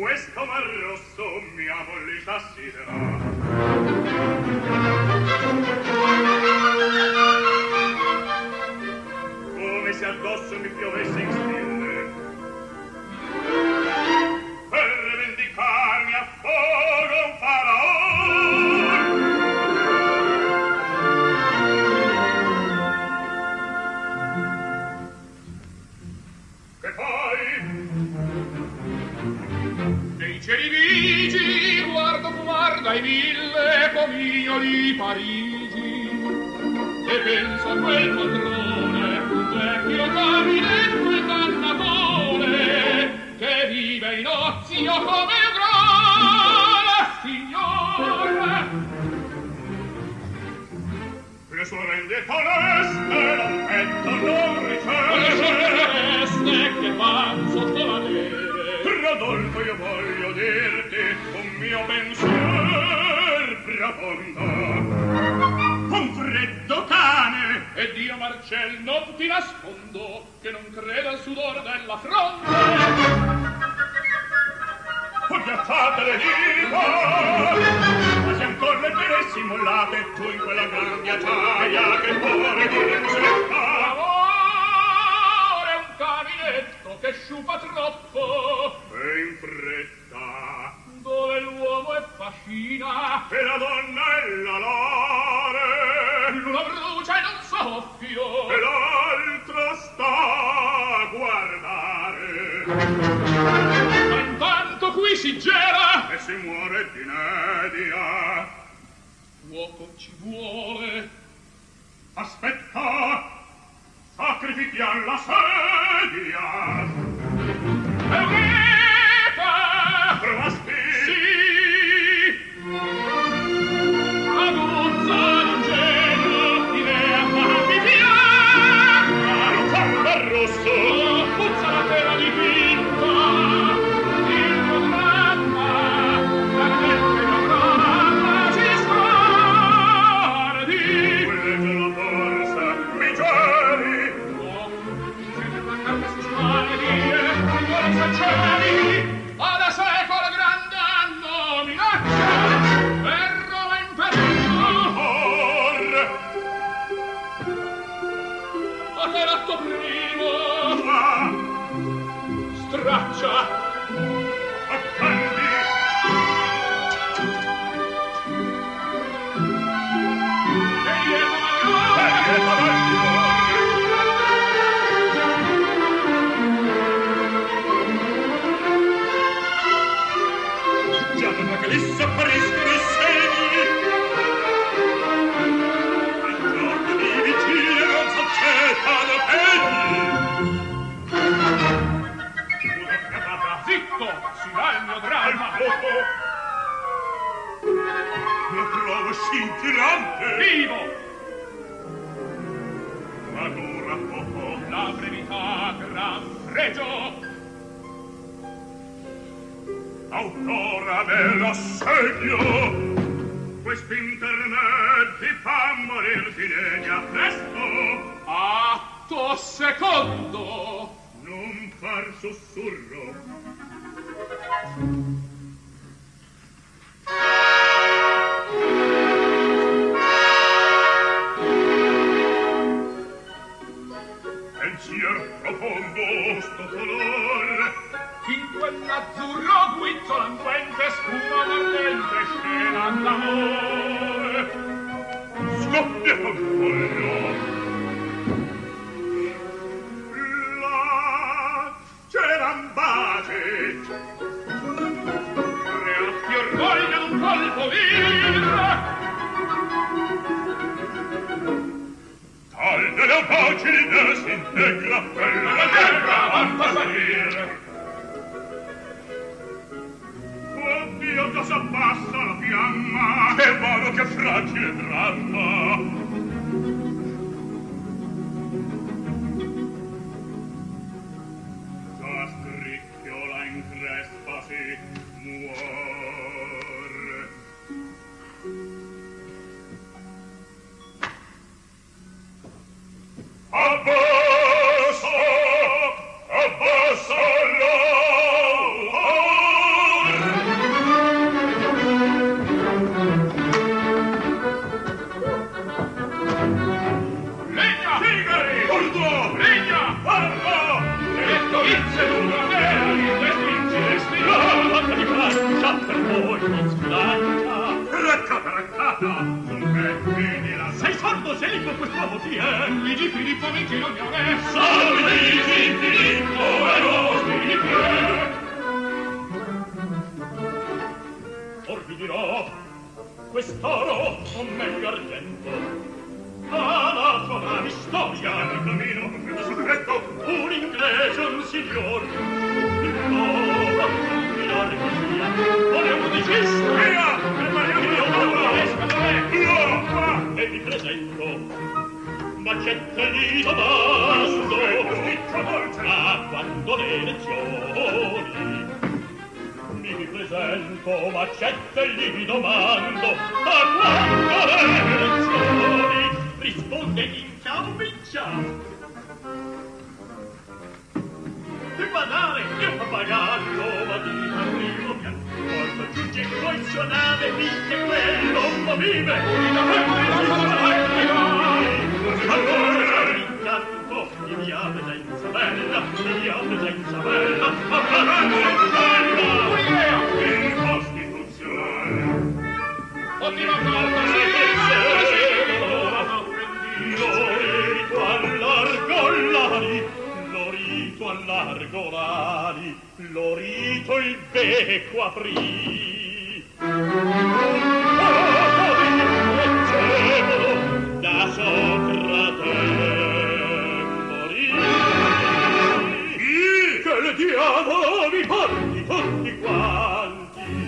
Questo mar rosso mia mollità siderà. Come se addosso mi piovesse in stille, per vendicarmi a fuoco un faraon. Che fai? Dei cieli vigi guarda i 1000 comignoli Parigi e penso a quel padrone, un vecchio caminetto e dannatore che vive in ozio come un gran signore. Le sue rende oneste l'affetto non riceve, le sue oneste che van sotto la neve. Rodolfo, io voglio dirti un mio pensier profondo. Un freddo cane ed io Marcel non ti nascondo che non creda al sudore della fronte. Ghiacciate le dita, ma se ancora le tenessi mollate tu in quella gran ghiacciaia che cuore di rinsetta. Amore, un caminetto che sciupa troppo e in fretta, dove l'uomo è fascina e la donna è la lare. L'una brucia in un soffio e l'altra sta a guardare. Ma intanto qui si gela e si muore d'inedia. Fuoco ci vuole. Aspetta, sacrifichiam la sedia. Eureka! Trovasti? Sì! Aguzza d'ingegno, idea fammi fiamma. Non fa un rosso, puzza la terra dipinta. Il programma, la mente programma si sguardi. Quelle la forza, mi geli. No, se la carne si sguardi, alla secolo grande anno minaccia e Roma in pericolo. A te l'atto primo straccia attendi e lieto maggiore. Che li s'appariscono i segni, il giorno di vigilia non s'accettano pegni. Una fiatata, zitto, si va il mio dramma. Al fuoco lo trovo scintillante. Vivo! Ma dura poco la brevità, gran pregio. Autora dell'assedio, quest'intermezzi fa morir di legna presto. Atto secondo, non far sussurro. Pensier profondo, sto color, in quell'azzurro guizzo languente spuma l'ardente scena d'amore. Scoppia confoglio. Là c'eran baci, reatti orgoglio d'un colpo vir. Tal delle baci l'idea s'integra, quella la terra vanta salir. Oddio, già s'abbassa la fiamma. Che vano, che fragile dramma. Già scricchiola in crespa si muore. Abbasso, abbasso l'o. Cominci l'unione, salviti Filippo e nostri piedi. Or vi dirò, quest'oro o meglio argento, la tua storia nel cammino, nel segreto, un inglese, un signor, no, migliore che sia, volevo dicessi, via, e vi presento, ma c'è lì domando, a quando le lezioni, mi presento, ma c'è lì domando, a quando le lezioni, risponde in ciao. Di badare, io pappagallo, ma di arrivo pian, poi giunge poi suonare, finché quello ma vive, allora intanto di mia presenza bella, in Costituzione. Ottima cosa, allargo l'ali, l'orito il becco aprì. Leggevolo da Socrate morì. Che il diavolo vi porti tutti quanti.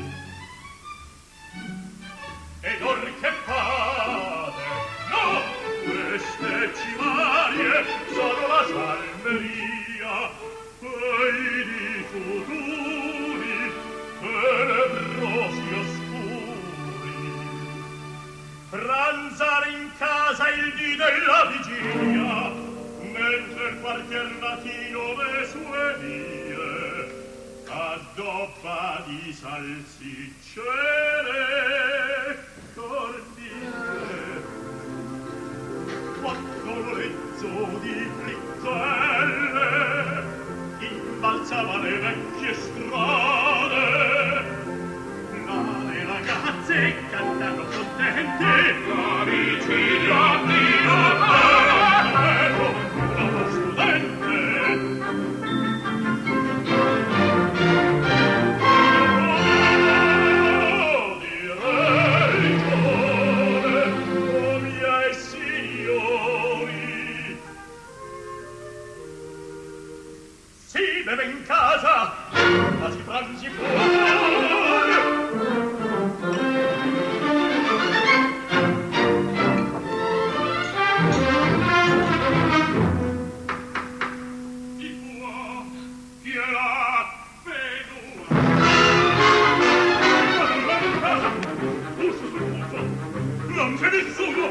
Ed or che fate? No! Queste cimarie sono la salmeria di futuri tenebrosi oscuri. Pranzare in casa il dì della vigilia, mentre il quartier latino le sue vie addobba di salsiccere cornine, quattro lezzo di frittelle imbalzava le vecchie strade. Le ragazze cantano contente la vigilia di Natale con uno studente. Direi giovane, o miei signori, si beve in casa, ma si pranzi fuori. Di qua, chi è la venuta? Ma in casa, uso sul muso, non c'è nessuno.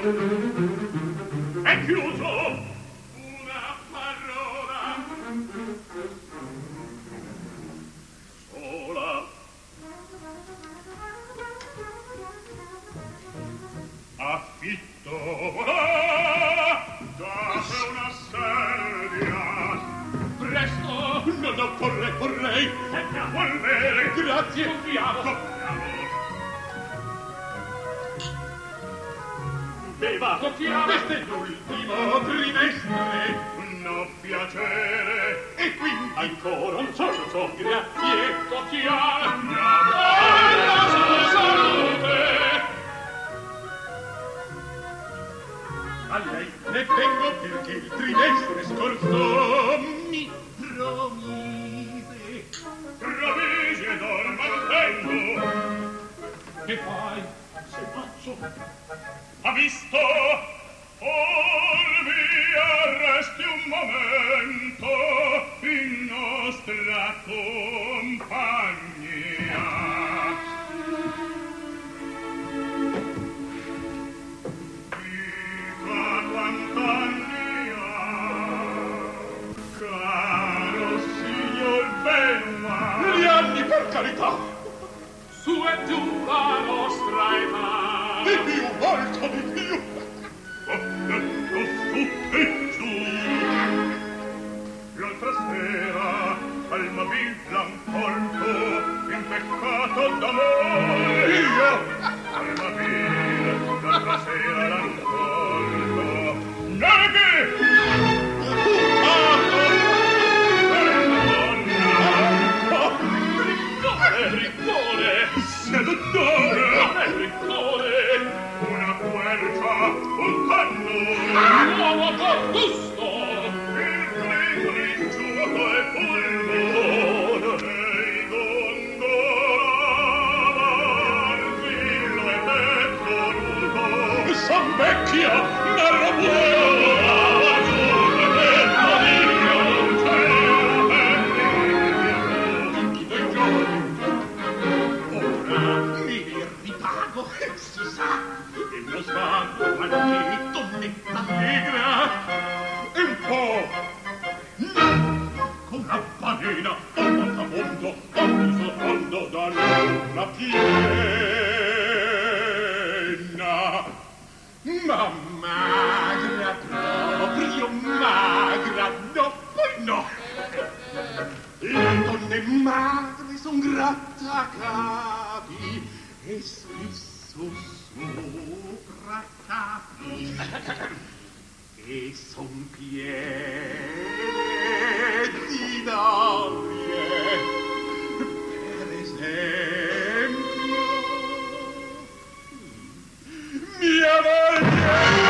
È chiuso. Una parola. Sola. Affitto. Date una sedia. Presto. No, correi. Andiamo al bere. Grazie. Confiamo. Beva. Questo è l'ultimo trimestre. No piacere. E quindi ancora un sorso. Grazie. Confiamo. La sua salute. A lei ne tengo perché il trimestre scorso mi promise. Promise ed or mantengo. Che fai? Se faccio? Ha visto? Via, resti un momento in nostra compagnia. Caro signor Benoit, gli anni per carità, su e giù la nostra età, di più, molto di più, su e giù. L'altra sera Almaviv l'han colto in peccato d'amore. Io? Almaviv l'altra sera l'han colto. Neghi! seduttore, non è riccone, una quercia, un cannone, un uomo con gusto, il grigio giuoco e fulmine, e gondola, l'argillo e petto nudo, son vecchia, narra buona, si sa, e lo sguardo al tonnetta allegra, e un po', no, con una balena, un mondo, un sottondo da luna piena, ma magra proprio, magra, no, poi no. Le donne magre son grattacapi e spesso sopra capi e son piene di noie, per esempio mia moglie.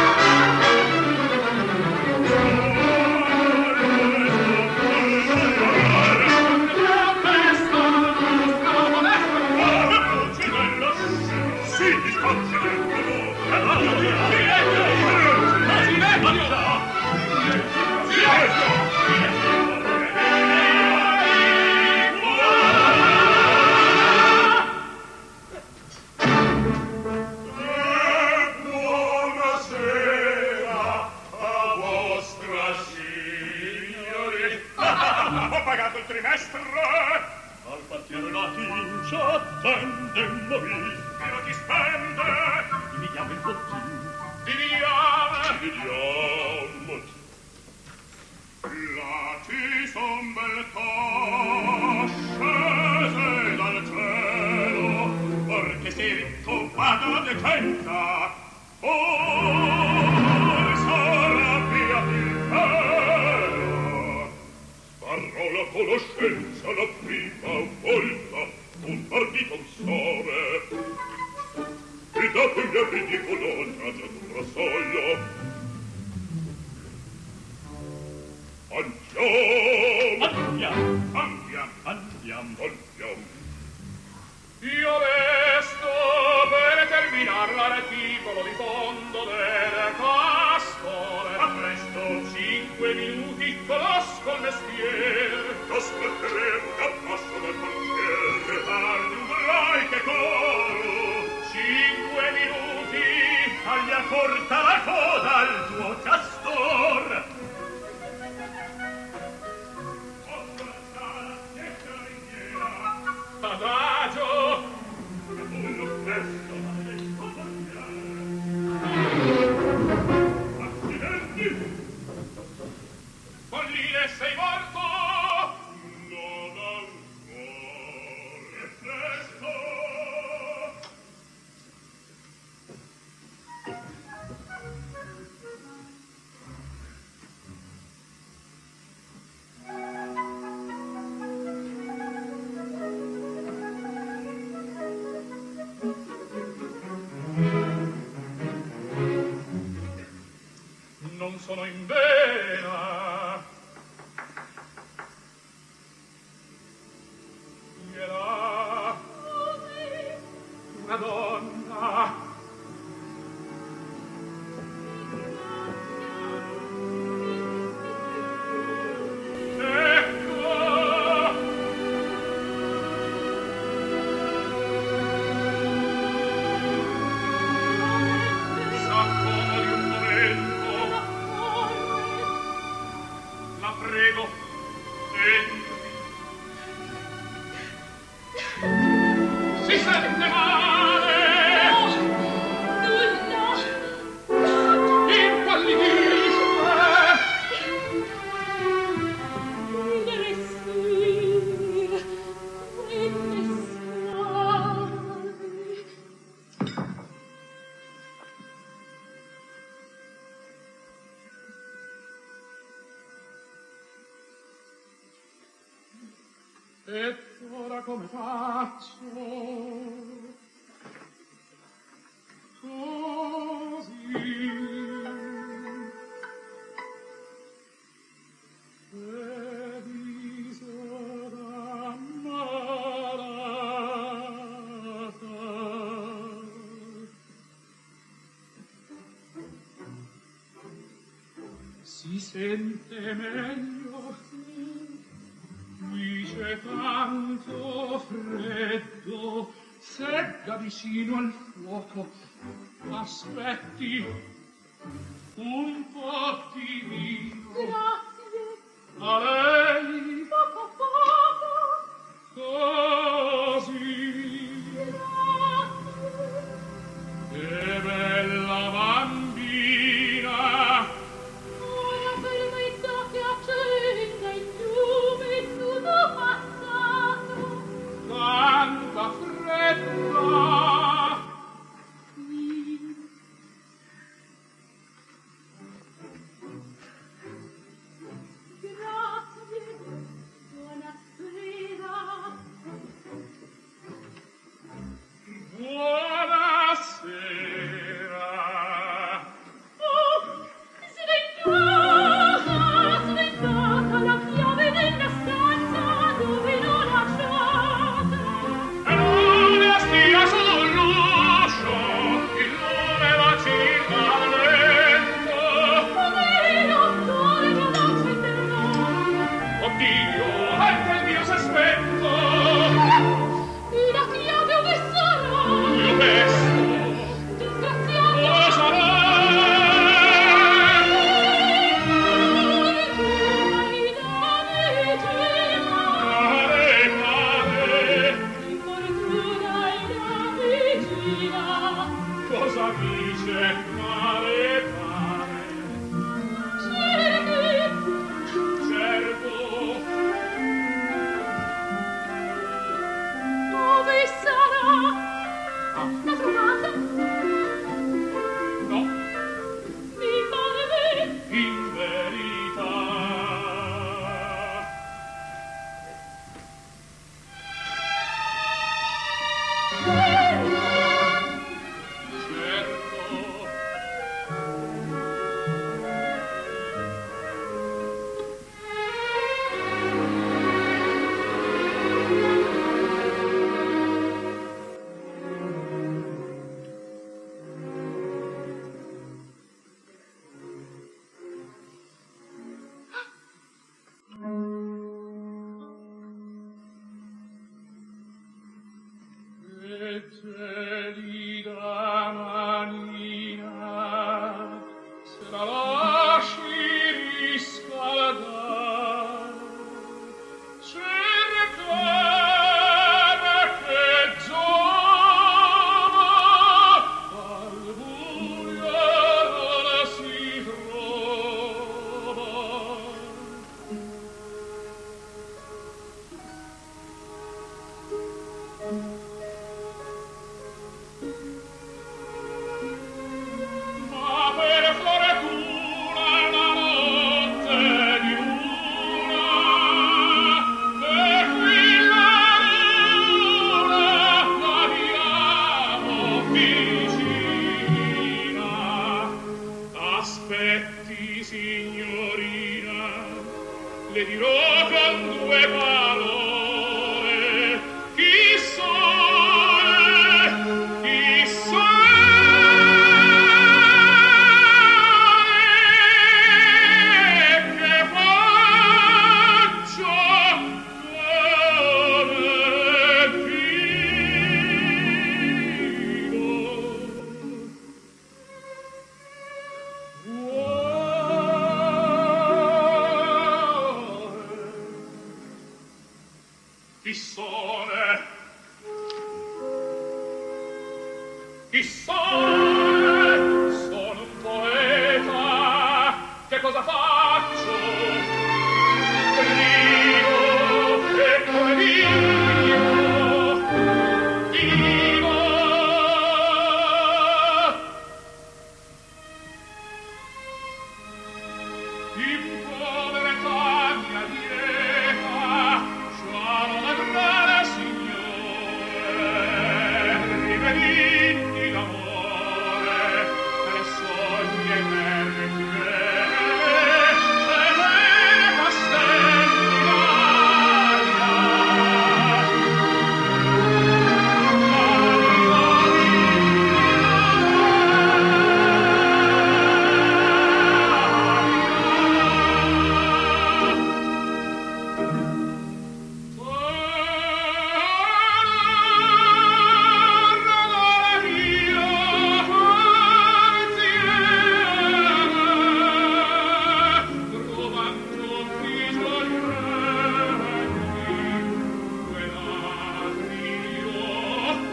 Ho pagato il trimestre, al partire la tincia attendemmovi, e non ti spende, dividiamo il bottin, dividiamo. Là ci son bel scese dal cielo, perché sei ricco vada decenta, sarà via il parola conoscenza la prima volta un parti consore e dopo il ridicolo traccia d'un rasoio andiamo io resto per terminar l'articolo di fondo del castore. A presto, 5 minuti conosco il mestiere. Aspetteremo da passo dal portiere. Tardi un brai che coro. 5 minuti, taglia corta la coda al tuo castor. Adagio! Accidenti! Polline, sei morto? Non ancora. E presto! Non sono in vena. Era una donna. Ecco. S'accomodi un momento. La prego, entri. Si sente male. E ora come faccio? Così devisora malata si sente meglio. Qui c'è tanto freddo, secca vicino al fuoco. Aspetti un po' di vino. Grazie. A lei Poco così. Grazie. Che bella bambina. Ora permetta che accenda il lume tutto passato. Tanta fretta. Grazie. Buonasera. Buonasera. Oh, sventata la chiave nella stanza dove l'ho lasciata. E non stia sull'uscio, il lume vacilla lento. Poverino, dove non accenderò? Oddio, anche il mio s'è spento. La chiave dove sarà? Io pesto, Disgraziata. dove sarà? Cosa dice mare pare? Certo, Dove sarà? L'ha trovata? no, Mi pare in verità. E gelida manina, se la lasci riscaldar, cercare che giova al buio non si trova. Ma per fortuna la notte di luna, per qui la luna l'abbiamo vicina. Aspetti, signorina, le dirò con due parole chi sono, chi che faccio come chi sono? Chi sono? Sono un poeta. Che cosa faccio? Grido e come vivo. In povertà mia lieta, già non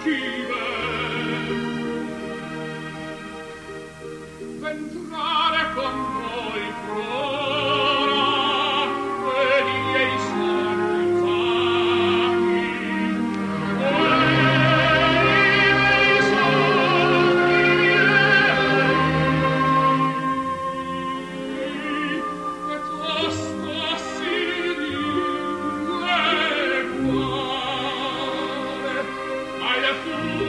Tu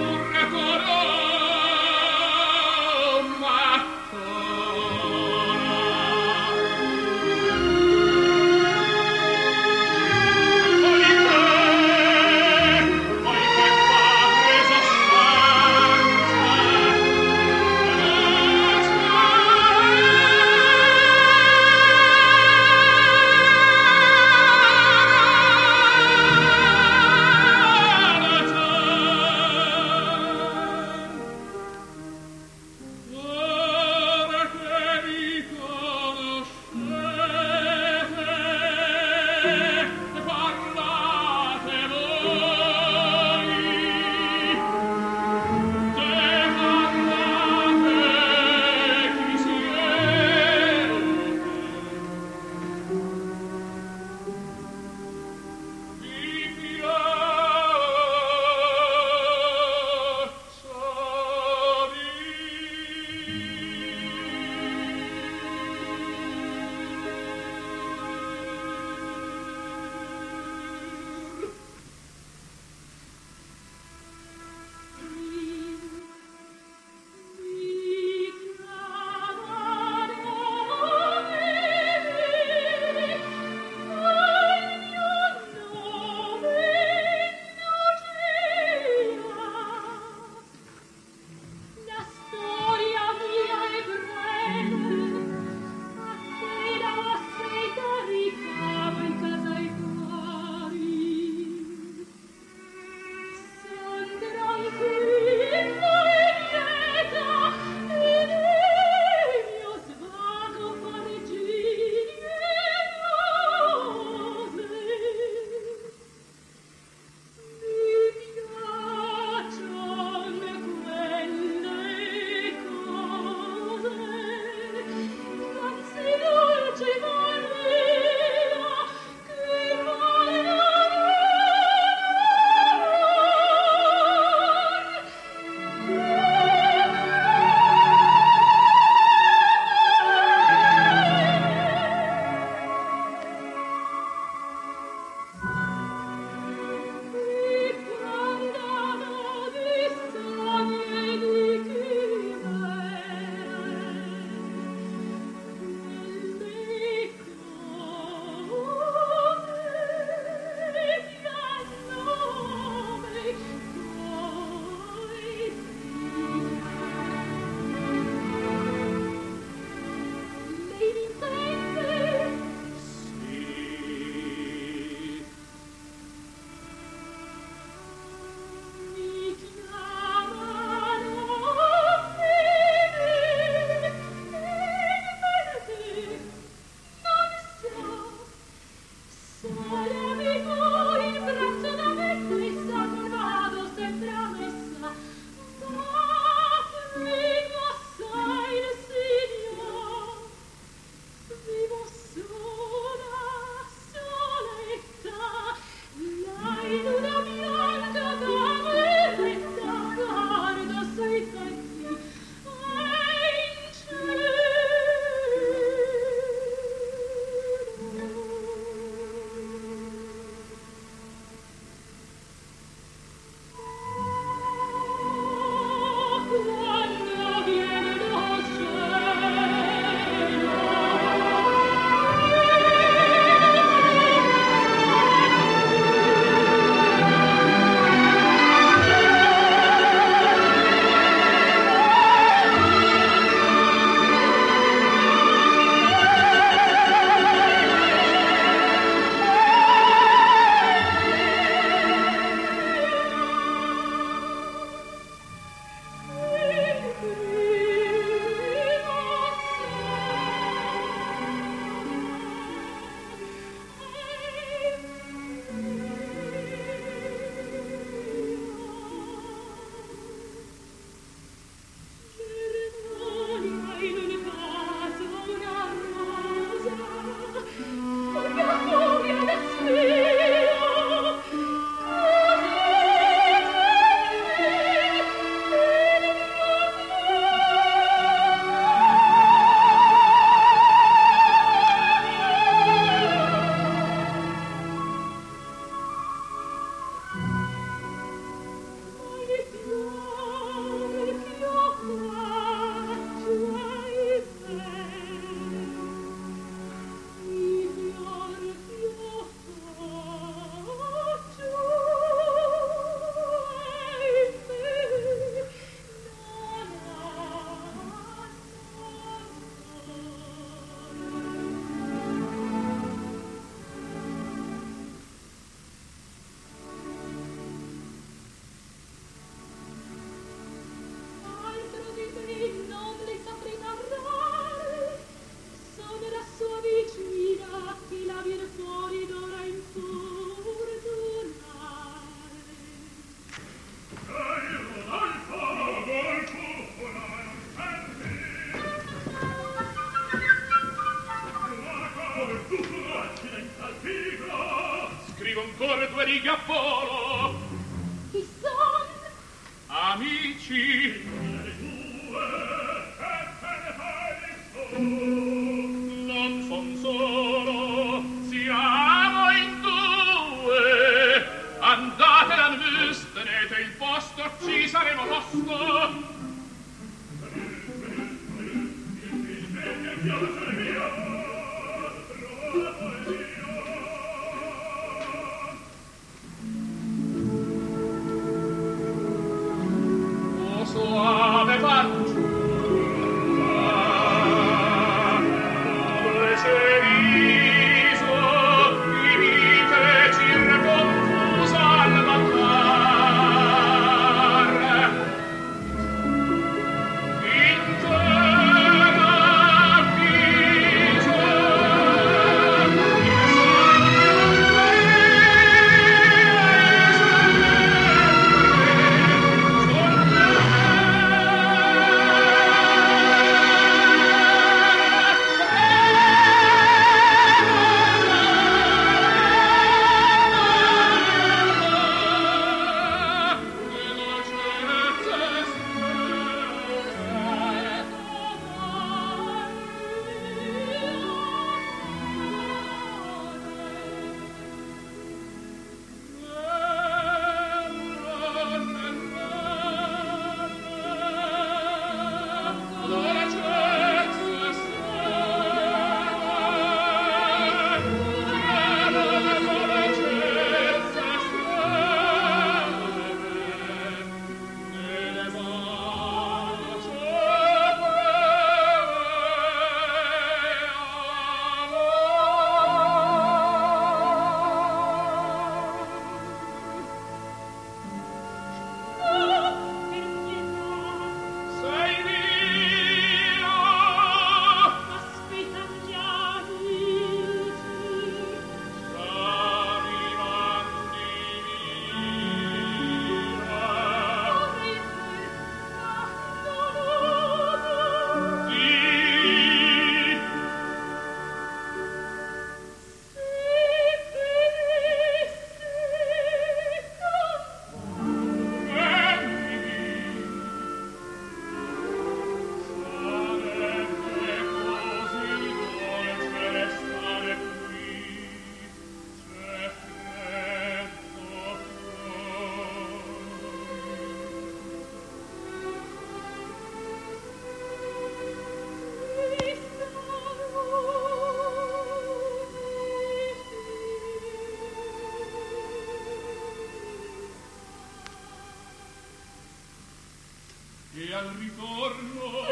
E al ritorno